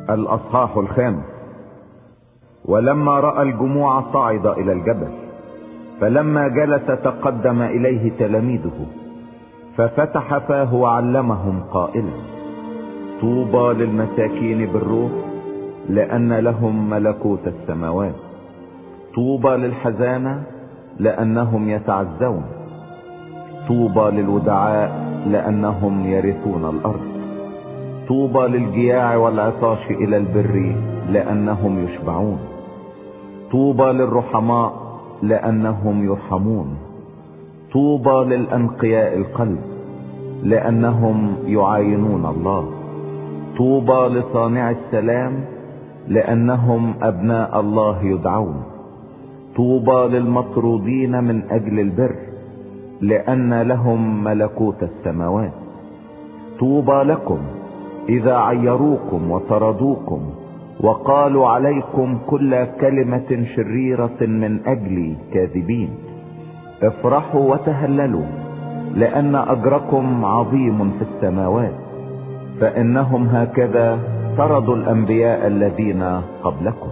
الأصحاح 5. ولما رأى الجموع صعد إلى الجبل، فلما جلس تقدم إليه تلاميذه ففتح فاه وعلمهم قائلا: طوبى للمساكين بالروح، لأن لهم ملكوت السماوات. طوبى للحزانة، لأنهم يتعزون. طوبى للودعاء، لأنهم يرثون الأرض. طوبى للجياع والعطاش إلى البر، لأنهم يشبعون. طوبى للرحماء، لأنهم يرحمون. طوبى للأنقياء القلب، لأنهم يعاينون الله. طوبى لصانع السلام، لأنهم أبناء الله يدعون. طوبى للمطرودين من أجل البر، لأن لهم ملكوت السماوات. طوبى لكم إذا عيروكم وطردوكم وقالوا عليكم كل كلمة شريرة من أجلي كاذبين. افرحوا وتهللوا، لأن أجركم عظيم في السماوات، فإنهم هكذا طردوا الأنبياء الذين قبلكم.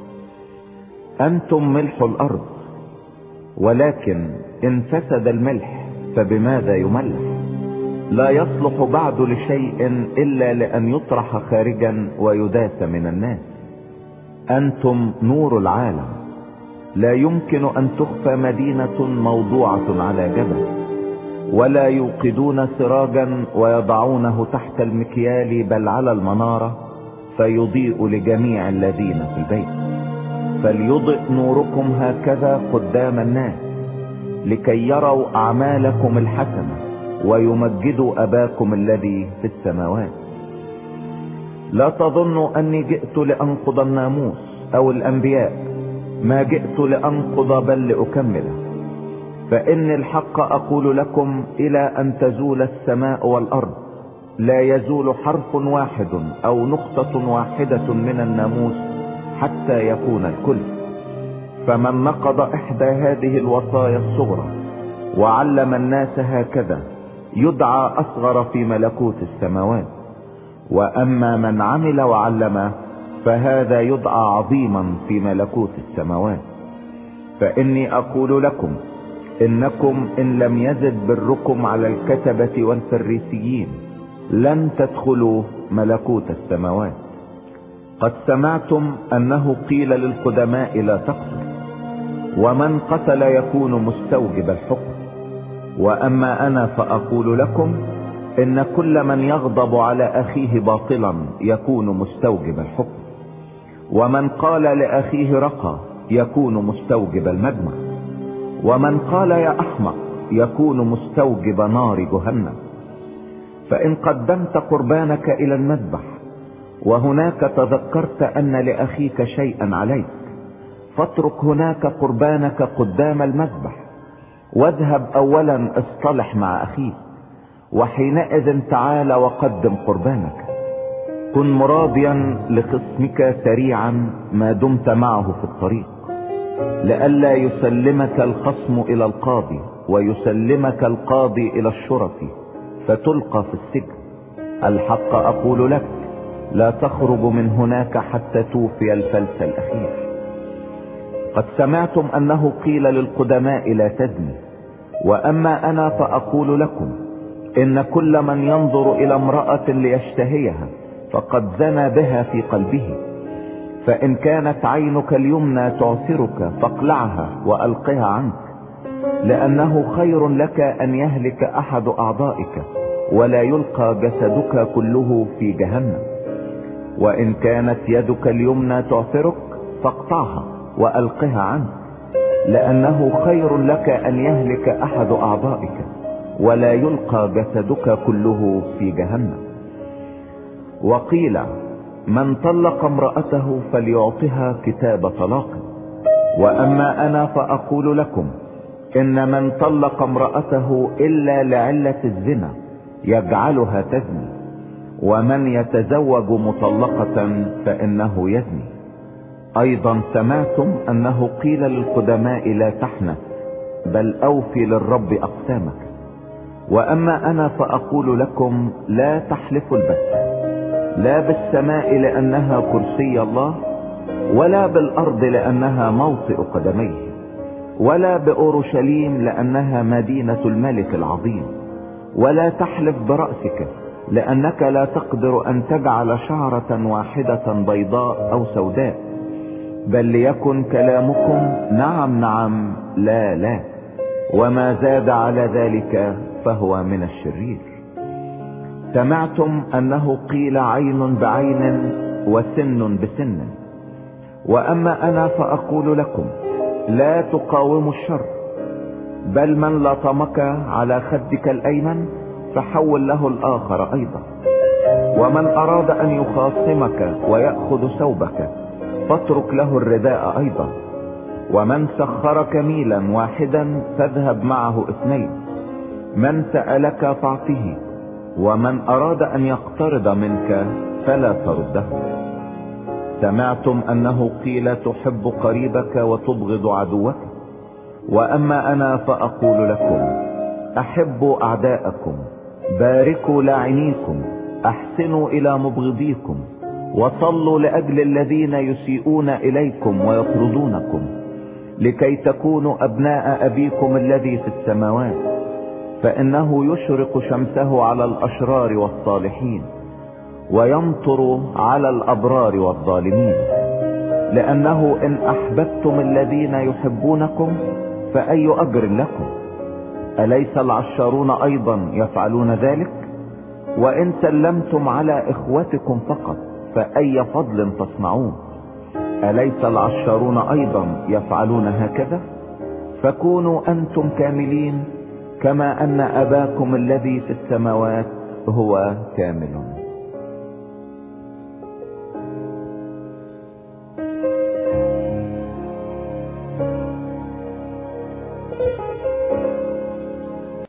أنتم ملح الأرض، ولكن إن فسد الملح فبماذا يملح؟ لا يصلح بعد لشيء إلا لأن يطرح خارجا ويداس من الناس. أنتم نور العالم. لا يمكن أن تخفى مدينة موضوعة على جبل، ولا يوقدون سراجا ويضعونه تحت المكيال، بل على المنارة، فيضيء لجميع الذين في البيت. فليضئ نوركم هكذا قدام الناس، لكي يروا أعمالكم الحسنة ويمجدوا أباكم الذي في السماوات. لا تظنوا أني جئت لأنقض الناموس أو الأنبياء. ما جئت لأنقض بل لأكمله. فإن الحق أقول لكم، إلى أن تزول السماء والأرض لا يزول حرف واحد أو نقطة واحدة من الناموس حتى يكون الكل. فمن نقض إحدى هذه الوصايا الصغرى وعلم الناس هكذا يدعى أصغر في ملكوت السماوات. وأما من عمل وعلم فهذا يدعى عظيما في ملكوت السماوات. فإني أقول لكم إنكم إن لم يزد بركم على الكتبة والفريسيين لن تدخلوا ملكوت السماوات. قد سمعتم أنه قيل للقدماء لا تقتل، ومن قتل يكون مستوجب الحكم. وأما أنا فأقول لكم إن كل من يغضب على أخيه باطلا يكون مستوجب الحكم. ومن قال لأخيه رقى يكون مستوجب المجمع. ومن قال يا أحمق يكون مستوجب نار جهنم. فإن قدمت قربانك إلى المذبح وهناك تذكرت أن لأخيك شيئا عليك، فاترك هناك قربانك قدام المذبح، واذهب أولا اصطلح مع أخيك، وحينئذ تعال وقدم قربانك. كن مراضيا لخصمك سريعا ما دمت معه في الطريق، لئلا يسلمك الخصم إلى القاضي ويسلمك القاضي إلى الشرطي فتلقى في السجن. الحق أقول لك، لا تخرج من هناك حتى توفي الفلس الأخير. قد سمعتم أنه قيل للقدماء لا تزني، وأما أنا فأقول لكم إن كل من ينظر إلى امرأة ليشتهيها فقد زنى بها في قلبه. فإن كانت عينك اليمنى تعثرك فاقلعها وألقها عنك، لأنه خير لك أن يهلك أحد أعضائك ولا يلقى جسدك كله في جهنم. وإن كانت يدك اليمنى تعثرك فاقطعها وألقها عنك، لأنه خير لك أن يهلك أحد أعضائك ولا يلقى جسدك كله في جهنم. وقيل من طلق امرأته فليعطها كتاب طلاق. وأما أنا فأقول لكم إن من طلق امرأته إلا لعلة الزنا يجعلها تزني، ومن يتزوج مطلقة فإنه يزني. أيضا سمعتم أنه قيل للقدماء لا تحنث، بل أوفي للرب أقسامك. وأما أنا فأقول لكم لا تحلفوا البتة، لا بالسماء لأنها كرسي الله، ولا بالأرض لأنها موطئ قدميه، ولا بأورشليم لأنها مدينة الملك العظيم. ولا تحلف برأسك، لأنك لا تقدر أن تجعل شعرة واحدة بيضاء أو سوداء، بل ليكن كلامكم نعم نعم لا لا، وما زاد على ذلك فهو من الشرير. سمعتم أنه قيل عين بعين وسن بسن، وأما أنا فأقول لكم لا تقاوموا الشر، بل من لطمك على خدك الأيمن فحول له الآخر أيضا. ومن أراد أن يخاصمك ويأخذ ثوبك فاترك له الرداء أيضا. ومن سخرك ميلا واحدا فاذهب معه 2. من سألك فاعطه، ومن أراد أن يقترض منك فلا ترده. سمعتم أنه قيل تحب قريبك وتبغض عدوك، وأما أنا فأقول لكم أحبوا أعداءكم، باركوا لاعنيكم، أحسنوا إلى مبغضيكم، وصلوا لأجل الذين يسيئون إليكم ويطردونكم، لكي تكونوا أبناء أبيكم الذي في السماوات، فإنه يشرق شمسه على الأشرار والصالحين، ويمطر على الأبرار والظالمين. لأنه إن أحببتم الذين يحبونكم فأي أجر لكم؟ أليس العشارون أيضا يفعلون ذلك؟ وإن سلمتم على إخوتكم فقط فأي فضل تصنعون؟ أليس العشارون أيضا يفعلون هكذا؟ فكونوا أنتم كاملين كما أن أباكم الذي في السماوات هو كامل.